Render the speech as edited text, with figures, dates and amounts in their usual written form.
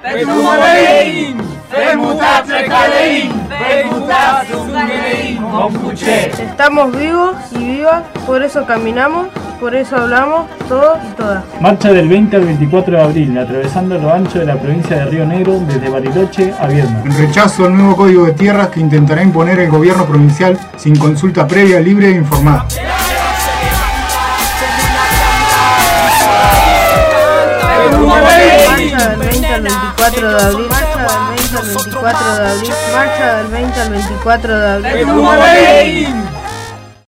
Estamos vivos y vivas, por eso caminamos, por eso hablamos, todos y todas. Marcha del 20 al 24 de abril, atravesando lo ancho de la provincia de Río Negro, desde Bariloche a Viedma. En rechazo al nuevo Código de Tierras que intentará imponer el gobierno provincial sin consulta previa, libre e informada. Marcha del 20 al 24 de abril, marcha del 20 al 24 de abril, marcha del 20 al 24 de abril.